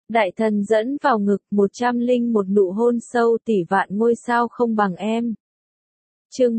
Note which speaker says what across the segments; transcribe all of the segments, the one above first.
Speaker 1: Đại thần dẫn vào ngực 101 nụ hôn sâu tỷ vạn ngôi sao không bằng em. Chương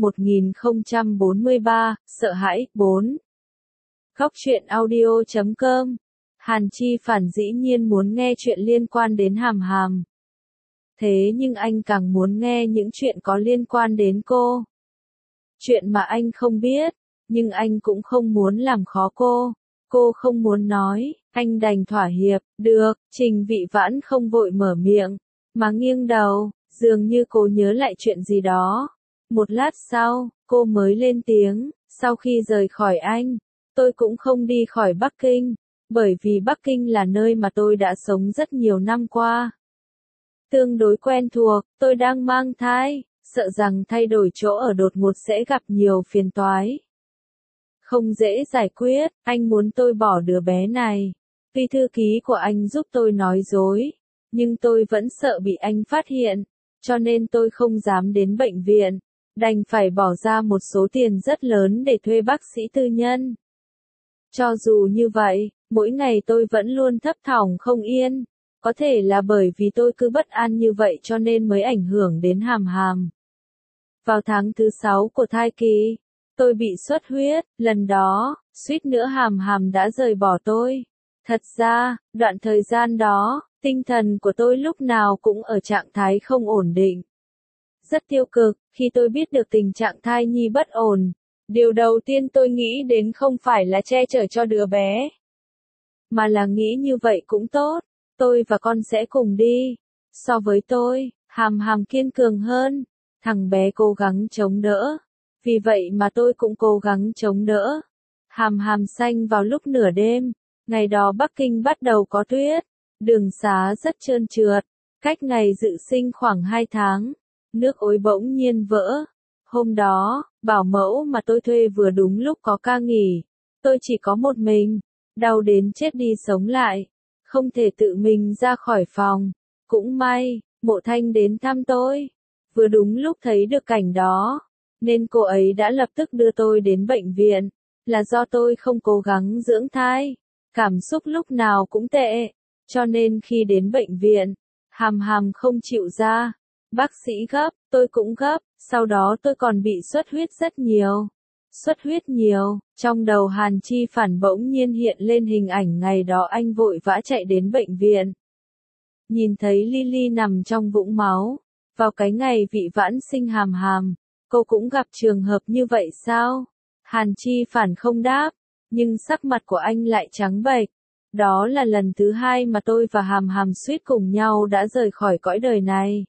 Speaker 1: 1043, sợ hãi, 4. Góc truyện audio.com. Hàn Chi Phản dĩ nhiên muốn nghe chuyện liên quan đến Hàm Hàm. Thế nhưng anh càng muốn nghe những chuyện có liên quan đến cô. Chuyện mà anh không biết, nhưng anh cũng không muốn làm khó cô. Cô không muốn nói, anh đành thỏa hiệp, được, Trình Vị Vãn không vội mở miệng, mà nghiêng đầu, dường như cô nhớ lại chuyện gì đó. Một lát sau, cô mới lên tiếng, sau khi rời khỏi anh, tôi cũng không đi khỏi Bắc Kinh, bởi vì Bắc Kinh là nơi mà tôi đã sống rất nhiều năm qua. Tương đối quen thuộc, tôi đang mang thai, sợ rằng thay đổi chỗ ở đột ngột sẽ gặp nhiều phiền toái. Không dễ giải quyết, anh muốn tôi bỏ đứa bé này. Tuy thư ký của anh giúp tôi nói dối, nhưng tôi vẫn sợ bị anh phát hiện, cho nên tôi không dám đến bệnh viện, đành phải bỏ ra một số tiền rất lớn để thuê bác sĩ tư nhân. Cho dù như vậy, mỗi ngày tôi vẫn luôn thấp thỏm không yên, có thể là bởi vì tôi cứ bất an như vậy cho nên mới ảnh hưởng đến Hàm Hàm. Vào tháng thứ 6 của thai kỳ, tôi bị xuất huyết, lần đó, suýt nữa Hàm Hàm đã rời bỏ tôi. Thật ra, đoạn thời gian đó, tinh thần của tôi lúc nào cũng ở trạng thái không ổn định. Rất tiêu cực, khi tôi biết được tình trạng thai nhi bất ổn, điều đầu tiên tôi nghĩ đến không phải là che chở cho đứa bé, mà là nghĩ như vậy cũng tốt, tôi và con sẽ cùng đi. So với tôi, Hàm Hàm kiên cường hơn, thằng bé cố gắng chống đỡ. Vì vậy mà tôi cũng cố gắng chống đỡ. Hàm Hàm sanh vào lúc nửa đêm, ngày đó Bắc Kinh bắt đầu có tuyết, đường xá rất trơn trượt, cách ngày dự sinh khoảng 2 tháng, nước ối bỗng nhiên vỡ. Hôm đó, bảo mẫu mà tôi thuê vừa đúng lúc có ca nghỉ, tôi chỉ có một mình, đau đến chết đi sống lại, không thể tự mình ra khỏi phòng. Cũng may, Mộ Thanh đến thăm tôi, vừa đúng lúc thấy được cảnh đó, nên cô ấy đã lập tức đưa tôi đến bệnh viện, là do tôi không cố gắng dưỡng thai, cảm xúc lúc nào cũng tệ, cho nên khi đến bệnh viện, Hàm Hàm không chịu ra, bác sĩ gấp, tôi cũng gấp, sau đó tôi còn bị xuất huyết rất nhiều. Xuất huyết nhiều, trong đầu Hàn Chi Phản bỗng nhiên hiện lên hình ảnh ngày đó anh vội vã chạy đến bệnh viện. Nhìn thấy Lily nằm trong vũng máu, vào cái ngày Vị Vãn sinh Hàm Hàm. Cô cũng gặp trường hợp như vậy sao? Hàn Chi Phản không đáp, nhưng sắc mặt của anh lại trắng bệch. Đó là lần thứ 2 mà tôi và Hàm Hàm suýt cùng nhau đã rời khỏi cõi đời này.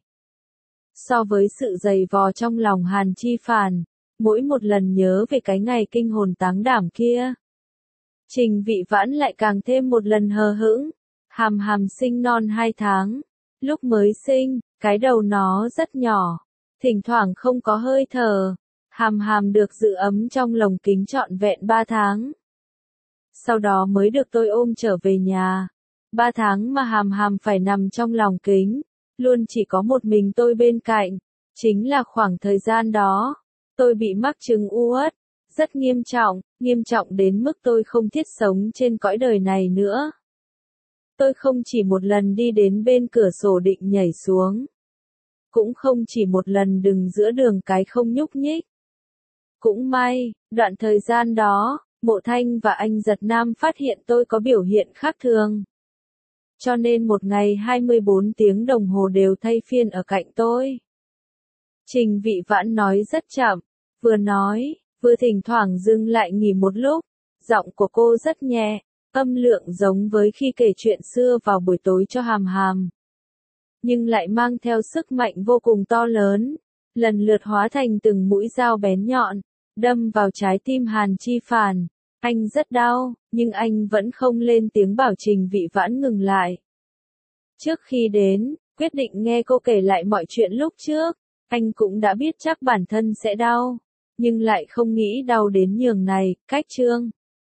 Speaker 1: So với sự dày vò trong lòng Hàn Chi Phản, mỗi một lần nhớ về cái ngày kinh hồn táng đảm kia, Trình Vị Vãn lại càng thêm một lần hờ hững. Hàm Hàm sinh non 2 tháng, lúc mới sinh, cái đầu nó rất nhỏ. Thỉnh thoảng không có hơi thở, Hàm Hàm được giữ ấm trong lồng kính trọn vẹn 3 tháng. Sau đó mới được tôi ôm trở về nhà. 3 tháng mà Hàm Hàm phải nằm trong lòng kính, luôn chỉ có một mình tôi bên cạnh. Chính là khoảng thời gian đó, tôi bị mắc chứng u uất, rất nghiêm trọng đến mức tôi không thiết sống trên cõi đời này nữa. Tôi không chỉ một lần đi đến bên cửa sổ định nhảy xuống. Cũng không chỉ một lần đứng giữa đường cái không nhúc nhích. Cũng may, đoạn thời gian đó, Mộ Thanh và anh Giật Nam phát hiện tôi có biểu hiện khác thường. Cho nên một ngày 24 tiếng đồng hồ đều thay phiên ở cạnh tôi. Trình Vị Vãn nói rất chậm, vừa nói, vừa thỉnh thoảng dừng lại nghỉ một lúc. Giọng của cô rất nhẹ, âm lượng giống với khi kể chuyện xưa vào buổi tối cho Hàm Hàm, nhưng lại mang theo sức mạnh vô cùng to lớn, lần lượt hóa thành từng mũi dao bén nhọn, đâm vào trái tim Hàn Chi Phản. Anh rất đau, nhưng anh vẫn không lên tiếng bảo Trình Vị Vãn ngừng lại. Trước khi đến, quyết định nghe cô kể lại mọi chuyện lúc trước, anh cũng đã biết chắc bản thân sẽ đau, nhưng lại không nghĩ đau đến nhường này. Cách chương